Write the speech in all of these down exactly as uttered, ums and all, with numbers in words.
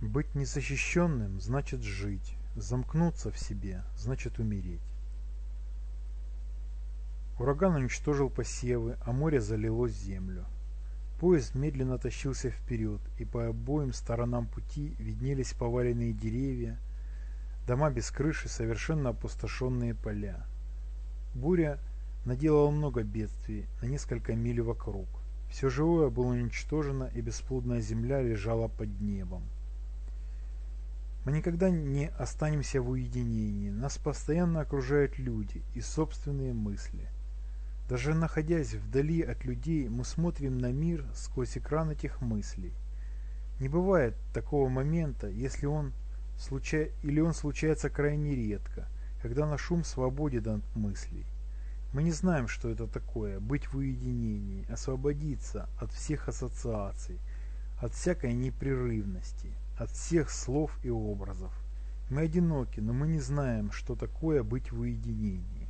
Быть незащищенным значит жить, замкнуться в себе значит умереть. Ураган уничтожил посевы, а море залило землю. Поезд медленно тащился вперед, и по обоим сторонам пути виднелись поваленные деревья, дома без крыши, совершенно опустошенные поля. Буря наделала много бедствий на несколько миль вокруг. Все живое было уничтожено, и бесплодная земля лежала под небом. Мы никогда не останемся в уединении, нас постоянно окружают люди и собственные мысли. Даже находясь вдали от людей, мы смотрим на мир сквозь экран этих мыслей. Не бывает такого момента, если он случай... или он случается крайне редко, когда наш ум свободен от мыслей. Мы не знаем, что это такое – быть в уединении, освободиться от всех ассоциаций, от всякой непрерывности, от всех слов и образов. Мы одиноки, но мы не знаем, что такое быть в уединении.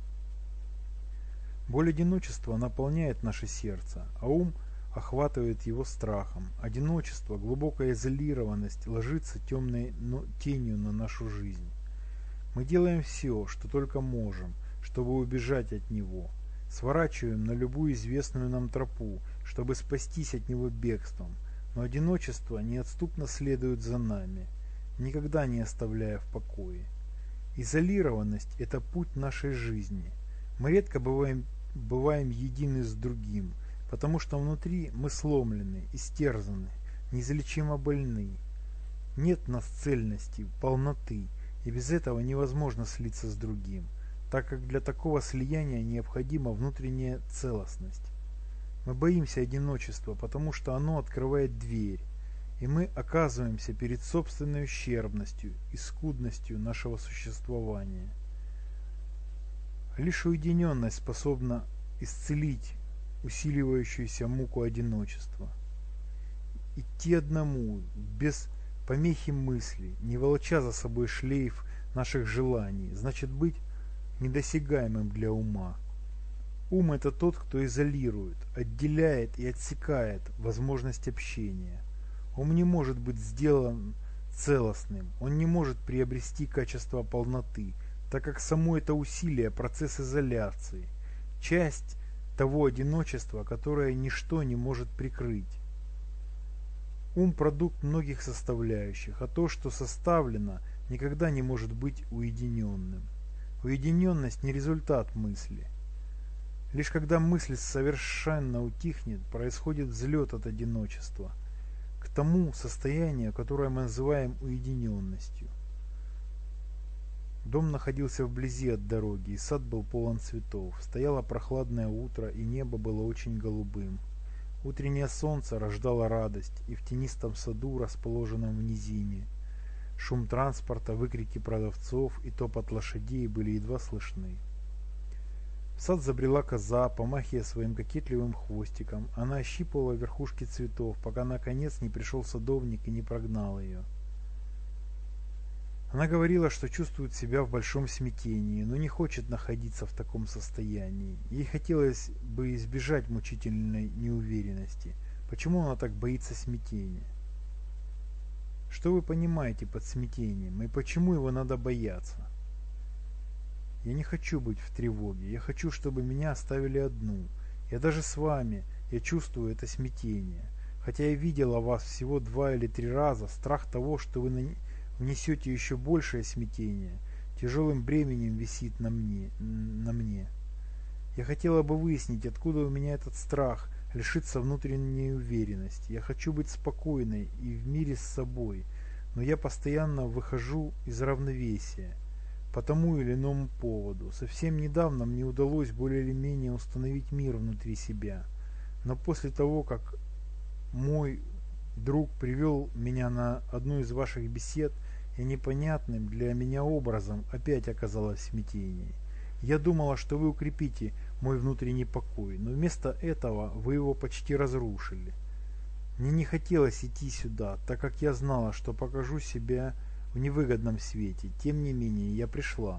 Боль одиночества наполняет наше сердце, а ум охватывает его страхом. Одиночество, глубокая изолированность ложится темной тенью на нашу жизнь. Мы делаем все, что только можем, чтобы убежать от него. Сворачиваем на любую известную нам тропу, чтобы спастись от него бегством. Но одиночество неотступно следует за нами, никогда не оставляя в покое. Изолированность – это путь нашей жизни. Мы редко бываем, бываем едины с другим, потому что внутри мы сломлены, истерзаны, неизлечимо больны. Нет в нас цельности, полноты, и без этого невозможно слиться с другим, так как для такого слияния необходима внутренняя целостность. Мы боимся одиночества, потому что оно открывает дверь, и мы оказываемся перед собственной ущербностью и скудностью нашего существования. Лишь уединенность способна исцелить усиливающуюся муку одиночества. Идти одному, без помехи мысли, не волоча за собой шлейф наших желаний, значит быть недосягаемым для ума. Ум – это тот, кто изолирует, отделяет и отсекает возможность общения. Ум не может быть сделан целостным, он не может приобрести качество полноты, так как само это усилие – процесс изоляции, часть того одиночества, которое ничто не может прикрыть. Ум – продукт многих составляющих, а то, что составлено, никогда не может быть уединенным. Уединенность не результат мысли. Лишь когда мысль совершенно утихнет, происходит взлет от одиночества к тому состоянию, которое мы называем уединенностью. Дом находился вблизи от дороги, и сад был полон цветов. Стояло прохладное утро, и небо было очень голубым. Утреннее солнце рождало радость, и в тенистом саду, расположенном в низине, шум транспорта, выкрики продавцов и топот лошадей были едва слышны. В сад забрела коза, помахивая своим кокетливым хвостиком. Она ощипывала верхушки цветов, пока наконец не пришел садовник и не прогнал ее. Она говорила, что чувствует себя в большом смятении, но не хочет находиться в таком состоянии. Ей хотелось бы избежать мучительной неуверенности. Почему она так боится смятения? Что вы понимаете под смятением, и почему его надо бояться? Я не хочу быть в тревоге, я хочу, чтобы меня оставили одну. Я даже с вами, я чувствую это смятение. Хотя я видела вас всего два или три раза, страх того, что вы внесете еще большее смятение, тяжелым бременем висит на мне, на мне. Я хотела бы выяснить, откуда у меня этот страх, лишиться внутренней уверенности. Я хочу быть спокойной и в мире с собой, но я постоянно выхожу из равновесия. По тому или иному поводу. Совсем недавно мне удалось более или менее установить мир внутри себя. Но после того, как мой друг привел меня на одну из ваших бесед, я непонятным для меня образом опять оказалась в смятении. Я думала, что вы укрепите мой внутренний покой, но вместо этого вы его почти разрушили. Мне не хотелось идти сюда, так как я знала, что покажу себя в невыгодном свете. Тем не менее, я пришла.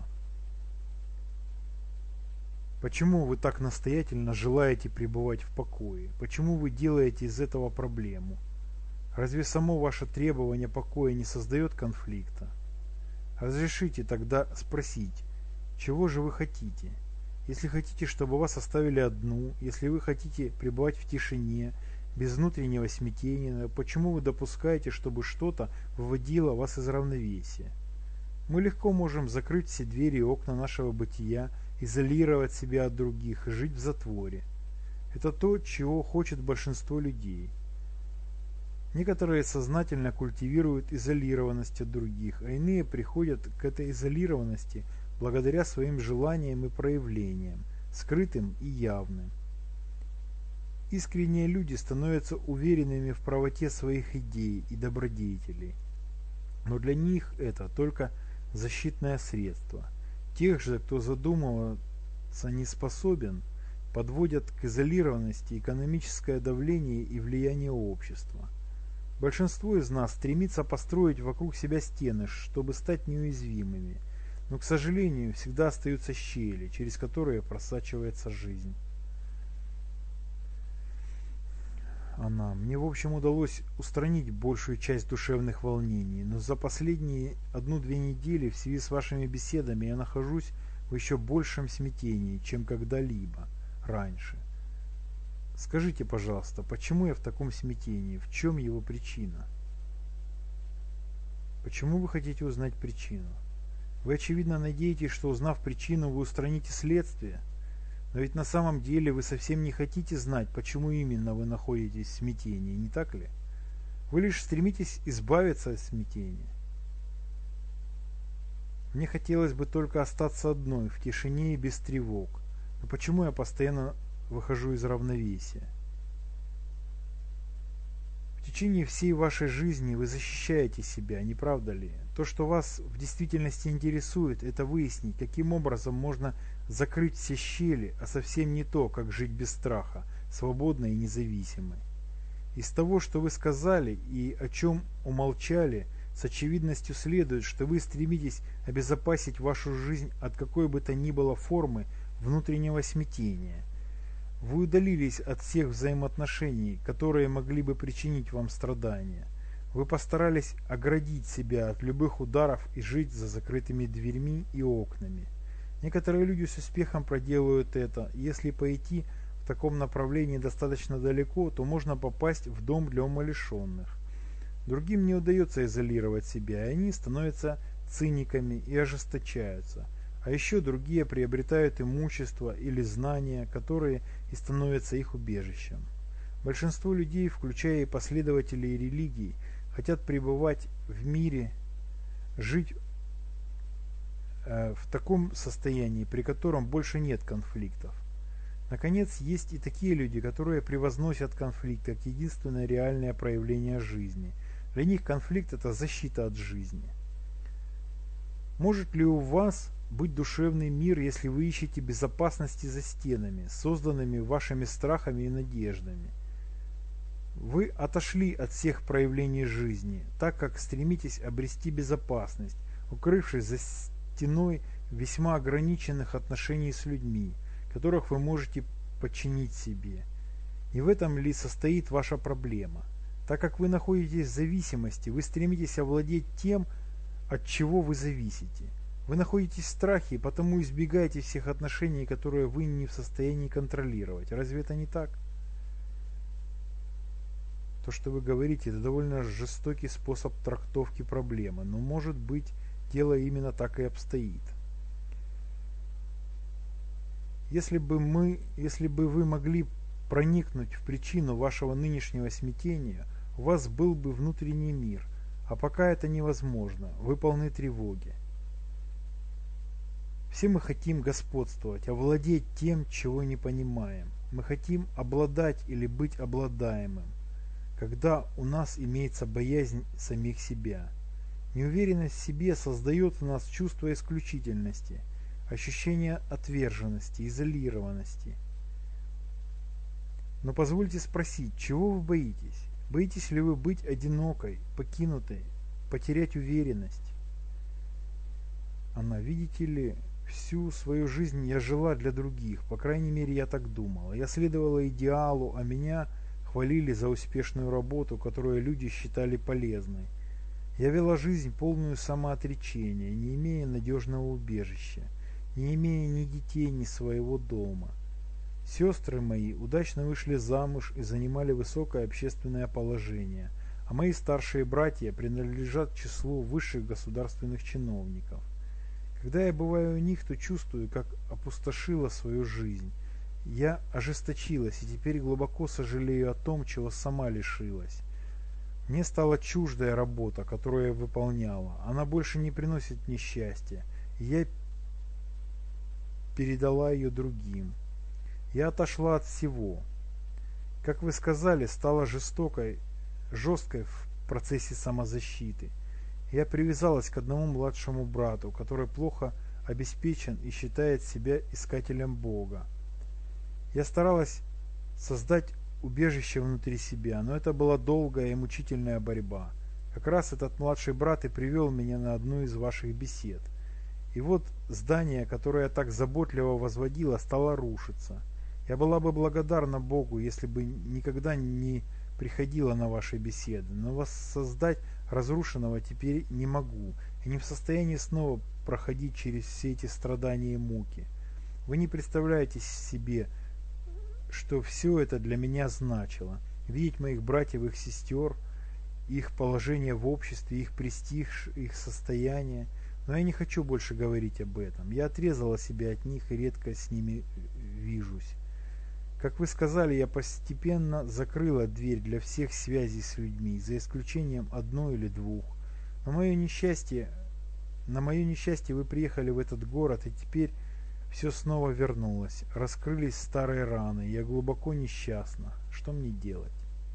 Почему вы так настоятельно желаете пребывать в покое? Почему вы делаете из этого проблему? Разве само ваше требование покоя не создает конфликта? Разрешите тогда спросить, чего же вы хотите? Если хотите, чтобы вас оставили одну, если вы хотите пребывать в тишине, без внутреннего смятения, почему вы допускаете, чтобы что-то выводило вас из равновесия? Мы легко можем закрыть все двери и окна нашего бытия, изолировать себя от других и жить в затворе. Это то, чего хочет большинство людей. Некоторые сознательно культивируют изолированность от других, а иные приходят к этой изолированности благодаря своим желаниям и проявлениям, скрытым и явным. Искренние люди становятся уверенными в правоте своих идей и добродетелей. Но для них это только защитное средство. Тех же, кто задумываться не способен, подводят к изолированности экономическое давление и влияние общества. Большинство из нас стремится построить вокруг себя стены, чтобы стать неуязвимыми, но, к сожалению, всегда остаются щели, через которые просачивается жизнь. Она. Мне, в общем, удалось устранить большую часть душевных волнений, но за последние одну-две недели в связи с вашими беседами я нахожусь в еще большем смятении, чем когда-либо раньше. Скажите, пожалуйста, почему я в таком смятении? В чем его причина? Почему вы хотите узнать причину? Вы, очевидно, надеетесь, что, узнав причину, вы устраните следствие. Но ведь на самом деле вы совсем не хотите знать, почему именно вы находитесь в смятении, не так ли? Вы лишь стремитесь избавиться от смятения. Мне хотелось бы только остаться одной, в тишине и без тревог. Но почему я постоянно выхожу из равновесия? В течение всей вашей жизни вы защищаете себя, не правда ли? То, что вас в действительности интересует, это выяснить, каким образом можно закрыть все щели, а совсем не то, как жить без страха, свободной и независимой. Из того, что вы сказали и о чем умолчали, с очевидностью следует, что вы стремитесь обезопасить вашу жизнь от какой бы то ни было формы внутреннего смятения. Вы удалились от всех взаимоотношений, которые могли бы причинить вам страдания. Вы постарались оградить себя от любых ударов и жить за закрытыми дверьми и окнами. Некоторые люди с успехом проделывают это. Если пойти в таком направлении достаточно далеко, то можно попасть в дом для умалишенных. Другим не удается изолировать себя, и они становятся циниками и ожесточаются. А еще другие приобретают имущество или знания, которые и становятся их убежищем. Большинство людей, включая и последователей религий, хотят пребывать в мире, жить э, в таком состоянии, при котором больше нет конфликтов. Наконец, есть и такие люди, которые превозносят конфликт как единственное реальное проявление жизни. Для них конфликт – это защита от жизни. Может ли у вас быть душевный мир, если вы ищете безопасности за стенами, созданными вашими страхами и надеждами? Вы отошли от всех проявлений жизни, так как стремитесь обрести безопасность, укрывшись за стеной весьма ограниченных отношений с людьми, которых вы можете подчинить себе. Не в этом ли состоит ваша проблема? Так как вы находитесь в зависимости, вы стремитесь овладеть тем, от чего вы зависите. Вы находитесь в страхе и потому избегаете всех отношений, которые вы не в состоянии контролировать. Разве это не так? То, что вы говорите, это довольно жестокий способ трактовки проблемы, но, может быть, дело именно так и обстоит. Если бы мы, если бы вы могли проникнуть в причину вашего нынешнего смятения, у вас был бы внутренний мир, а пока это невозможно, вы полны тревоги. Все мы хотим господствовать, овладеть тем, чего не понимаем. Мы хотим обладать или быть обладаемым, когда у нас имеется боязнь самих себя. Неуверенность в себе создает в нас чувство исключительности, ощущение отверженности, изолированности. Но позвольте спросить, чего вы боитесь? Боитесь ли вы быть одинокой, покинутой, потерять уверенность? Она, видите ли, всю свою жизнь я жила для других, по крайней мере я так думала. Я следовала идеалу, а меня хвалили за успешную работу, которую люди считали полезной. Я вела жизнь полную самоотречения, не имея надежного убежища, не имея ни детей, ни своего дома. Сестры мои удачно вышли замуж и занимали высокое общественное положение, а мои старшие братья принадлежат к числу высших государственных чиновников. Когда я бываю у них, то чувствую, как опустошила свою жизнь. Я ожесточилась и теперь глубоко сожалею о том, чего сама лишилась. Мне стала чуждая работа, которую я выполняла. Она больше не приносит мне счастья, и я передала ее другим. Я отошла от всего. Как вы сказали, стала жестокой, жесткой в процессе самозащиты. Я привязалась к одному младшему брату, который плохо обеспечен и считает себя искателем Бога. Я старалась создать убежище внутри себя, но это была долгая и мучительная борьба. Как раз этот младший брат и привел меня на одну из ваших бесед. И вот здание, которое я так заботливо возводила, стало рушиться. Я была бы благодарна Богу, если бы никогда не приходила на ваши беседы, но воссоздать разрушенного теперь не могу и не в состоянии снова проходить через все эти страдания и муки. Вы не представляете себе, что все это для меня значило. Видеть моих братьев и их сестер, их положение в обществе, их престиж, их состояние. Но я не хочу больше говорить об этом. Я отрезала себя от них и редко с ними вижусь. Как вы сказали, я постепенно закрыла дверь для всех связей с людьми, за исключением одной или двух. Но мое несчастье, на мое несчастье вы приехали в этот город, и теперь все снова вернулось. Раскрылись старые раны. Я глубоко несчастна. Что мне делать?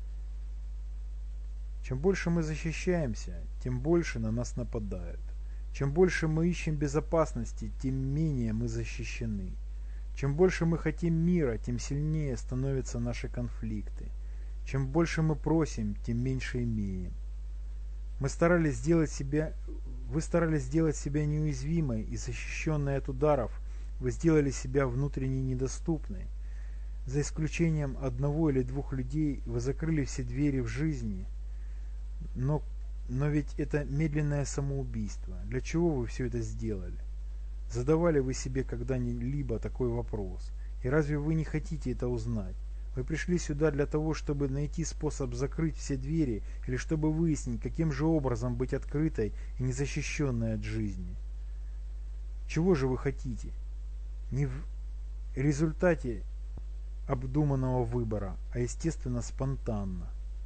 Чем больше мы защищаемся, тем больше на нас нападают. Чем больше мы ищем безопасности, тем менее мы защищены. Чем больше мы хотим мира, тем сильнее становятся наши конфликты. Чем больше мы просим, тем меньше имеем. Мы старались сделать себя, вы старались сделать себя неуязвимой и защищенной от ударов. Вы сделали себя внутренне недоступной. За исключением одного или двух людей вы закрыли все двери в жизни. Но, но ведь это медленное самоубийство. Для чего вы все это сделали? Задавали вы себе когда-либо такой вопрос? И разве вы не хотите это узнать? Вы пришли сюда для того, чтобы найти способ закрыть все двери, или чтобы выяснить, каким же образом быть открытой и незащищенной от жизни? Чего же вы хотите? Не в результате обдуманного выбора, а естественно спонтанно.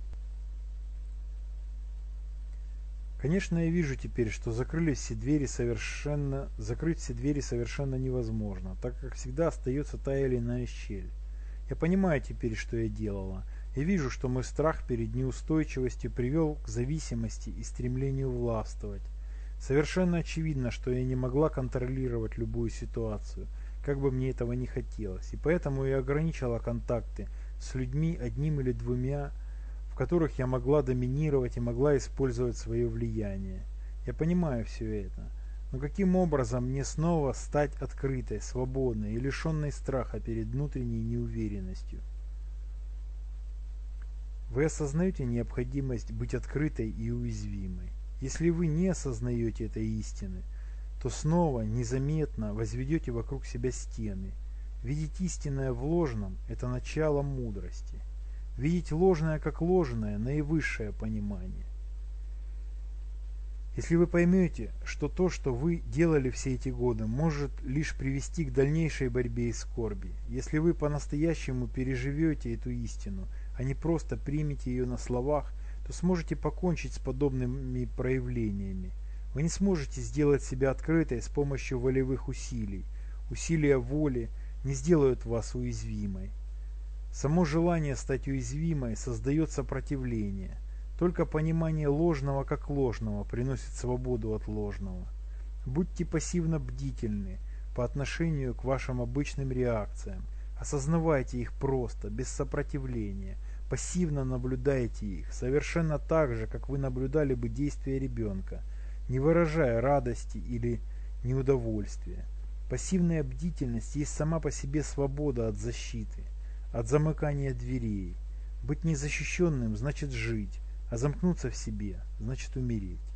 Конечно, я вижу теперь, что закрылись все двери совершенно, закрыть все двери совершенно невозможно, так как всегда остается та или иная щель. Я понимаю теперь, что я делала. Я вижу, что мой страх перед неустойчивостью привел к зависимости и стремлению властвовать. Совершенно очевидно, что я не могла контролировать любую ситуацию, как бы мне этого не хотелось, и поэтому я ограничила контакты с людьми одним или двумя, в которых я могла доминировать и могла использовать свое влияние. Я понимаю все это. Но каким образом мне снова стать открытой, свободной и лишенной страха перед внутренней неуверенностью? Вы осознаете необходимость быть открытой и уязвимой. Если вы не осознаете этой истины, то снова незаметно возведете вокруг себя стены. Видеть истинное в ложном – это начало мудрости. Видеть ложное как ложное – наивысшее понимание. Если вы поймете, что то, что вы делали все эти годы, может лишь привести к дальнейшей борьбе и скорби, если вы по-настоящему переживете эту истину, а не просто примете ее на словах, то сможете покончить с подобными проявлениями. Вы не сможете сделать себя открытой с помощью волевых усилий. Усилия воли не сделают вас уязвимой. Само желание стать уязвимой создает сопротивление. Только понимание ложного как ложного приносит свободу от ложного. Будьте пассивно бдительны по отношению к вашим обычным реакциям. Осознавайте их просто, без сопротивления. Пассивно наблюдайте их, совершенно так же, как вы наблюдали бы действия ребенка, не выражая радости или неудовольствия. Пассивная бдительность есть сама по себе свобода от защиты, от замыкания дверей. Быть незащищенным значит жить, а замкнуться в себе значит умереть.